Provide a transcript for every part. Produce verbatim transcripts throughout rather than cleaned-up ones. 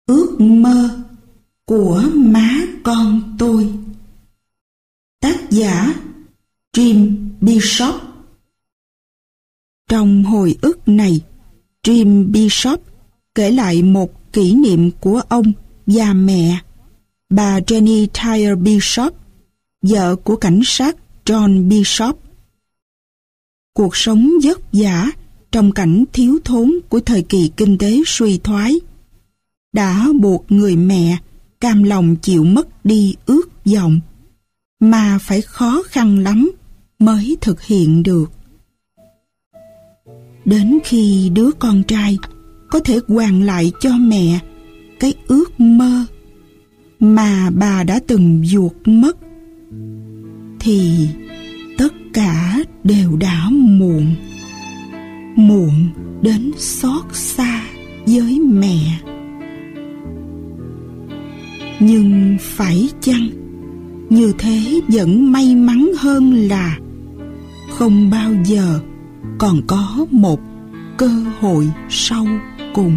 Ước mơ của má con tôi. Tác giả Jim Bishop. Trong hồi ức này, Jim Bishop kể lại một kỷ niệm của ông và mẹ, bà Jenny Tyre Bishop, vợ của cảnh sát John Bishop. Cuộc sống vất vả trong cảnh thiếu thốn của thời kỳ kinh tế suy thoái đã buộc người mẹ cam lòng chịu mất đi ước vọng mà phải khó khăn lắm mới thực hiện được. Đến khi đứa con trai có thể hoàn lại cho mẹ cái ước mơ mà bà đã từng vuột mất, thì tất cả đều đã muộn. Muộn đến xót xa với mẹ. Nhưng phải chăng như thế vẫn may mắn hơn là không bao giờ còn có một cơ hội sau cùng?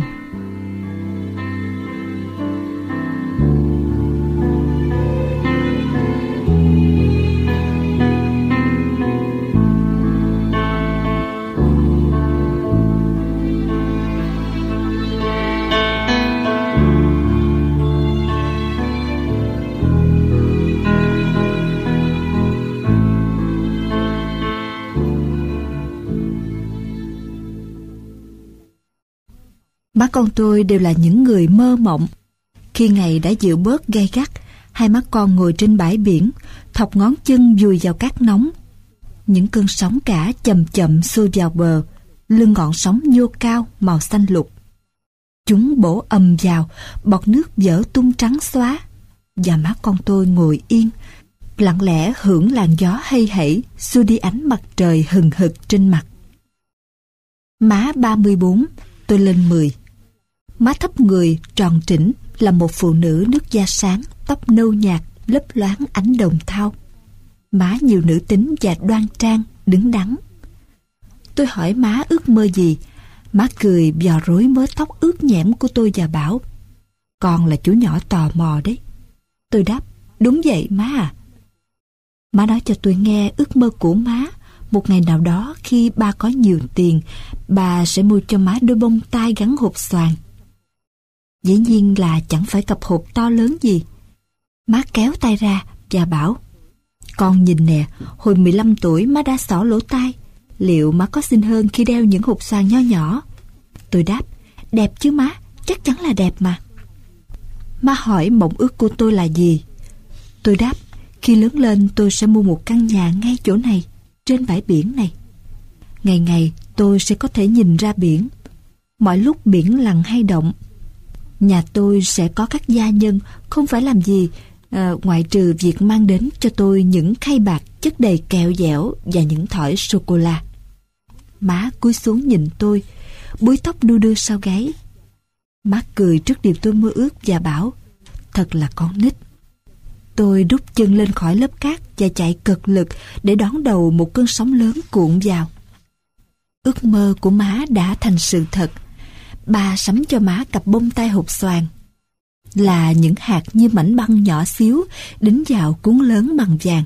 Má con tôi đều là những người mơ mộng. Khi ngày đã dịu bớt gay gắt, hai má con ngồi trên bãi biển, thọc ngón chân vùi vào cát nóng. Những cơn sóng cả chậm chậm xuôi vào bờ, lưng ngọn sóng nhô cao màu xanh lục. Chúng bổ ầm vào, bọt nước vỡ tung trắng xóa. Và má con tôi ngồi yên, lặng lẽ hưởng làn gió hay hẩy xua đi ánh mặt trời hừng hực trên mặt. Má ba mươi bốn, tôi lên mười. Má thấp người, tròn trĩnh, là một phụ nữ nước da sáng, tóc nâu nhạt, lấp loáng ánh đồng thau. Má nhiều nữ tính và đoan trang, đứng đắn. Tôi hỏi má ước mơ gì. Má cười vò rối mớ tóc ướt nhẽm của tôi và bảo: "Con là chú nhỏ tò mò đấy." Tôi đáp: "Đúng vậy má à." Má nói cho tôi nghe ước mơ của má. Một ngày nào đó khi ba có nhiều tiền, bà sẽ mua cho má đôi bông tai gắn hộp xoàn. Dĩ nhiên là chẳng phải cặp hộp to lớn gì. Má kéo tay ra và bảo: "Con nhìn nè, hồi mười lăm tuổi má đã xỏ lỗ tai. Liệu má có xinh hơn khi đeo những hộp xoàn nho nhỏ?" Tôi đáp: "Đẹp chứ má, chắc chắn là đẹp mà." Má hỏi mộng ước của tôi là gì. Tôi đáp: "Khi lớn lên tôi sẽ mua một căn nhà ngay chỗ này, trên bãi biển này. Ngày ngày tôi sẽ có thể nhìn ra biển. Mọi lúc biển lặng hay động. Nhà tôi sẽ có các gia nhân không phải làm gì à, ngoại trừ việc mang đến cho tôi những khay bạc chất đầy kẹo dẻo và những thỏi sô-cô-la." Má cúi xuống nhìn tôi, búi tóc đu đưa sau gáy. Má cười trước điều tôi mơ ước và bảo: "Thật là con nít." Tôi đút chân lên khỏi lớp cát và chạy cực lực để đón đầu một cơn sóng lớn cuộn vào. Ước mơ của má đã thành sự thật. Bà sắm cho má cặp bông tai hộp xoàn, là những hạt như mảnh băng nhỏ xíu đính vào cuốn lớn bằng vàng.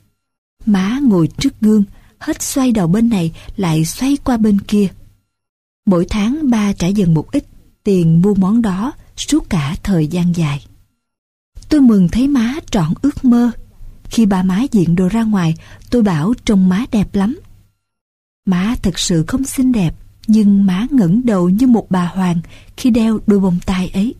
Má ngồi trước gương, hết xoay đầu bên này lại xoay qua bên kia. Mỗi tháng ba trả dần một ít tiền mua món đó suốt cả thời gian dài. Tôi mừng thấy má trọn ước mơ. Khi bà má diện đồ ra ngoài, tôi bảo trông má đẹp lắm. Má thật sự không xinh đẹp, nhưng má ngẩng đầu như một bà hoàng khi đeo đôi bông tai ấy.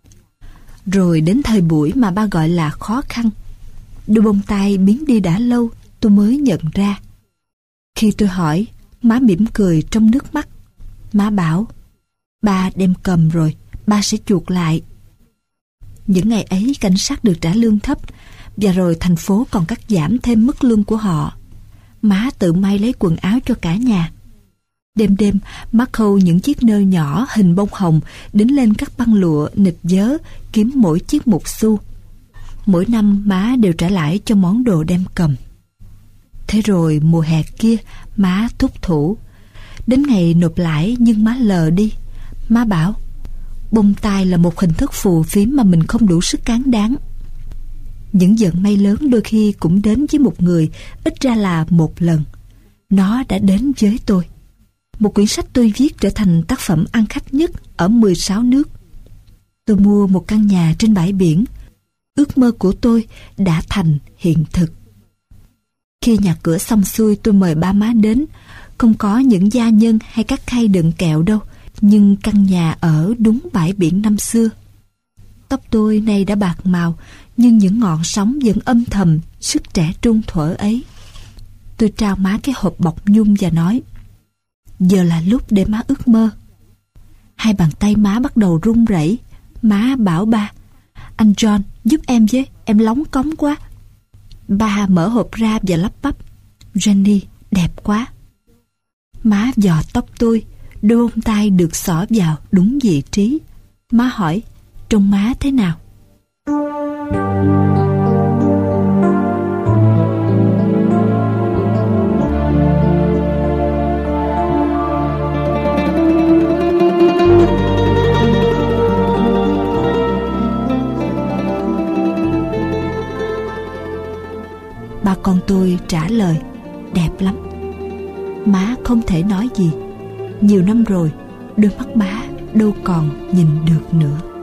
Rồi đến thời buổi mà ba gọi là khó khăn, đôi bông tai biến đi đã lâu, tôi mới nhận ra. Khi tôi hỏi, má mỉm cười trong nước mắt. Má bảo: "Ba đem cầm rồi, ba sẽ chuộc lại." Những ngày ấy cảnh sát được trả lương thấp, và rồi thành phố còn cắt giảm thêm mức lương của họ. Má tự may lấy quần áo cho cả nhà. Đêm đêm má khâu những chiếc nơ nhỏ hình bông hồng đính lên các băng lụa nịch vớ, kiếm mỗi chiếc một xu. Mỗi năm má đều trả lãi cho món đồ đem cầm. Thế rồi mùa hè kia má thúc thủ. Đến ngày nộp lãi nhưng má lờ đi. Má bảo: Bông tai là một hình thức phù phiếm mà mình không đủ sức cán đáng. Những vận may lớn đôi khi cũng đến với một người ít ra là một lần. Nó đã đến với tôi. Một quyển sách tôi viết trở thành tác phẩm ăn khách nhất ở mười sáu nước. Tôi mua một căn nhà trên bãi biển. Ước mơ của tôi đã thành hiện thực. Khi nhà cửa xong xuôi, tôi mời ba má đến. Không có những gia nhân hay các khay đựng kẹo đâu, nhưng căn nhà ở đúng bãi biển năm xưa. Tóc tôi nay đã bạc màu, nhưng những ngọn sóng vẫn âm thầm sức trẻ trung thuở ấy. Tôi trao má cái hộp bọc nhung và nói: giờ là lúc để má ước mơ. Hai bàn tay má bắt đầu run rẩy. Má bảo ba: anh John, giúp em với, em lóng cóng quá. Ba mở hộp ra và lắp bắp: Jenny, đẹp quá. Má dò tóc tôi, đôi bông tai được xỏ vào đúng vị trí. Má hỏi: trông má thế nào? Ba con tôi trả lời: đẹp lắm. Má không thể nói gì. Nhiều năm rồi, đôi mắt má đâu còn nhìn được nữa.